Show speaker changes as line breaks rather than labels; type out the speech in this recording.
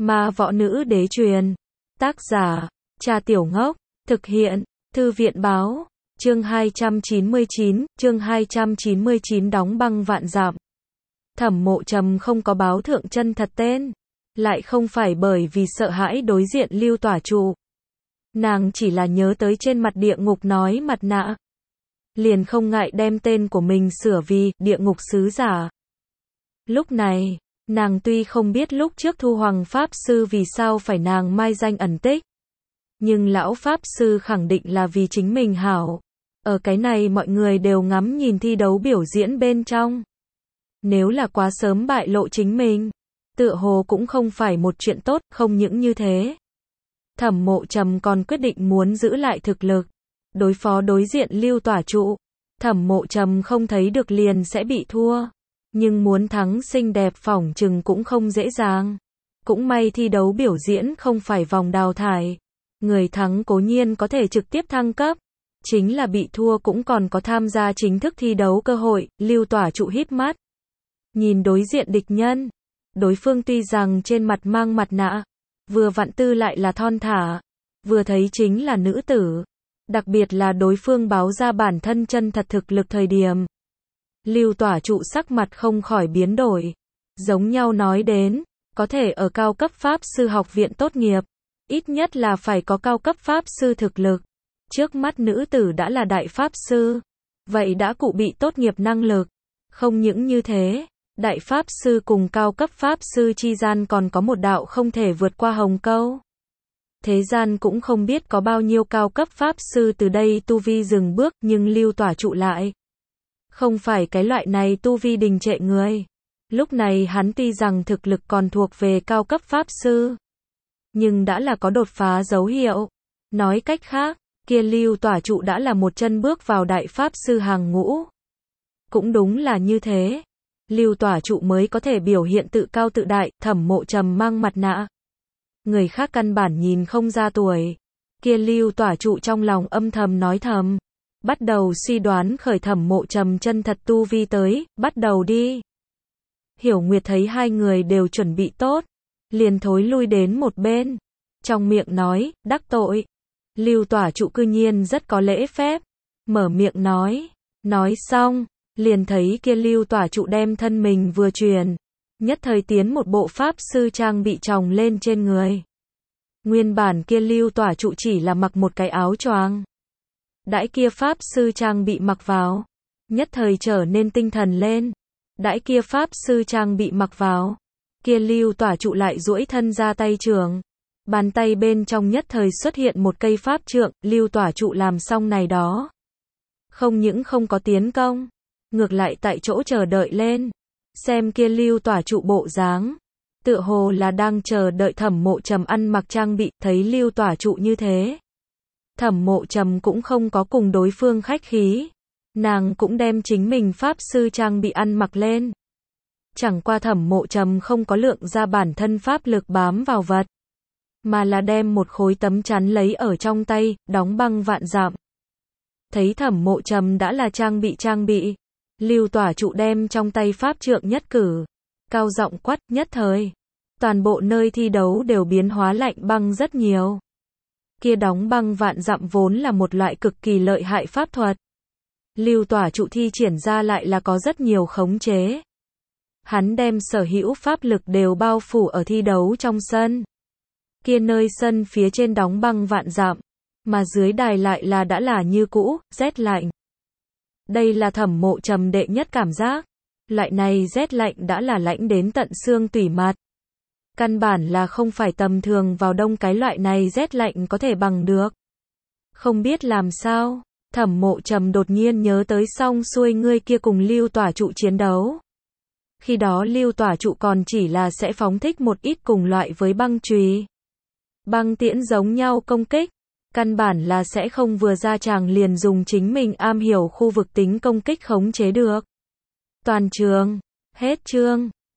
Ma võ nữ đế truyền. Tác giả, Trà Tiểu Ngốc. Thực hiện, Thư viện báo. Chương 299, đóng băng vạn dặm. Thẩm Mộ Trầm không có báo thượng chân thật tên. Lại không phải bởi vì sợ hãi đối diện Lưu Tỏa Trụ. Nàng chỉ là nhớ tới trên mặt địa ngục nói mặt nạ. Liền không ngại đem tên của mình sửa vì địa ngục sứ giả. Lúc này, nàng tuy không biết lúc trước Thu Hoàng Pháp Sư vì sao phải nàng mai danh ẩn tích. Nhưng lão Pháp Sư khẳng định là vì chính mình hảo. Ở cái này mọi người đều ngắm nhìn thi đấu biểu diễn bên trong. Nếu là quá sớm bại lộ chính mình, tựa hồ cũng không phải một chuyện tốt, không những như thế. Thẩm Mộ Trầm còn quyết định muốn giữ lại thực lực, đối phó đối diện Lưu Tỏa Trụ. Thẩm Mộ Trầm không thấy được liền sẽ bị thua, nhưng muốn thắng xinh đẹp phỏng chừng cũng không dễ dàng. Cũng may thi đấu biểu diễn không phải vòng đào thải, người thắng cố nhiên có thể trực tiếp thăng cấp, chính là bị thua cũng còn có tham gia chính thức thi đấu cơ hội. Lưu Tỏa Trụ híp mắt, nhìn đối diện địch nhân. Đối phương tuy rằng trên mặt mang mặt nạ, vừa vặn tư lại là thon thả, vừa thấy chính là nữ tử. Đặc biệt là đối phương báo ra bản thân chân thật thực lực thời điểm. Lưu Tỏa Trụ sắc mặt không khỏi biến đổi. Giống nhau nói đến, có thể ở cao cấp Pháp Sư học viện tốt nghiệp, ít nhất là phải có cao cấp Pháp Sư thực lực. Trước mắt nữ tử đã là Đại Pháp Sư, vậy đã cụ bị tốt nghiệp năng lực. Không những như thế, Đại Pháp Sư cùng cao cấp Pháp Sư chi gian còn có một đạo không thể vượt qua hồng câu. Thế gian cũng không biết có bao nhiêu cao cấp Pháp Sư từ đây tu vi dừng bước, nhưng Lưu Tỏa Trụ lại không phải cái loại này tu vi đình trệ người. Lúc này hắn tuy rằng thực lực còn thuộc về cao cấp Pháp Sư, nhưng đã là có đột phá dấu hiệu. Nói cách khác, kia Lưu Tỏa Trụ đã là một chân bước vào Đại Pháp Sư hàng ngũ. Cũng đúng là như thế, Lưu Tỏa Trụ mới có thể biểu hiện tự cao tự đại. Thẩm Mộ Trầm mang mặt nạ, người khác căn bản nhìn không ra tuổi. Kia Lưu Tỏa Trụ trong lòng âm thầm nói thầm, bắt đầu suy đoán khởi Thẩm Mộ Trầm chân thật tu vi tới. Bắt đầu đi. Hiểu Nguyệt thấy hai người đều chuẩn bị tốt, liền thối lui đến một bên, trong miệng nói, đắc tội. Lưu Tỏa Trụ cư nhiên rất có lễ phép, mở miệng nói xong, liền thấy kia Lưu Tỏa Trụ đem thân mình vừa truyền, nhất thời tiến một bộ Pháp Sư trang bị tròng lên trên người. Nguyên bản kia Lưu Tỏa Trụ chỉ là mặc một cái áo choàng, đãi kia Pháp Sư trang bị mặc vào, nhất thời trở nên tinh thần lên. Đãi kia Pháp Sư trang bị mặc vào, kia Lưu Tỏa Trụ lại duỗi thân ra tay trường, bàn tay bên trong nhất thời xuất hiện một cây pháp trượng. Lưu Tỏa Trụ làm xong này đó, không những không có tiến công, ngược lại tại chỗ chờ đợi lên. Xem kia Lưu Tỏa Trụ bộ dáng, tựa hồ là đang chờ đợi Thẩm Mộ Trầm ăn mặc trang bị. Thấy Lưu Tỏa Trụ như thế, Thẩm Mộ Trầm cũng không có cùng đối phương khách khí, nàng cũng đem chính mình Pháp Sư trang bị ăn mặc lên. Chẳng qua Thẩm Mộ Trầm không có lượng ra bản thân pháp lực bám vào vật, mà là đem một khối tấm chắn lấy ở trong tay, đóng băng vạn dặm. Thấy Thẩm Mộ Trầm đã là trang bị, Lưu Tỏa Trụ đem trong tay pháp trượng nhất cử, cao giọng quát. Nhất thời, toàn bộ nơi thi đấu đều biến hóa lạnh băng rất nhiều. Kia đóng băng vạn dặm vốn là một loại cực kỳ lợi hại pháp thuật, Lưu Tỏa Trụ thi triển ra lại là có rất nhiều khống chế. Hắn đem sở hữu pháp lực đều bao phủ ở thi đấu trong sân. Kia nơi sân phía trên đóng băng vạn dặm, mà dưới đài lại là đã là như cũ, rét lạnh. Đây là Thẩm Mộ Trầm đệ nhất cảm giác. Loại này rét lạnh đã là lạnh đến tận xương tủy mặt. Căn bản là không phải tầm thường vào đông cái loại này rét lạnh có thể bằng được. Không biết làm sao, Thẩm Mộ Trầm đột nhiên nhớ tới xong xuôi ngươi kia cùng Lưu Tỏa Trụ chiến đấu. Khi đó Lưu Tỏa Trụ còn chỉ là sẽ phóng thích một ít cùng loại với băng chùy, băng tiễn giống nhau công kích. Căn bản là sẽ không vừa ra tràng liền dùng chính mình am hiểu khu vực tính công kích khống chế được. Toàn trường, hết chương.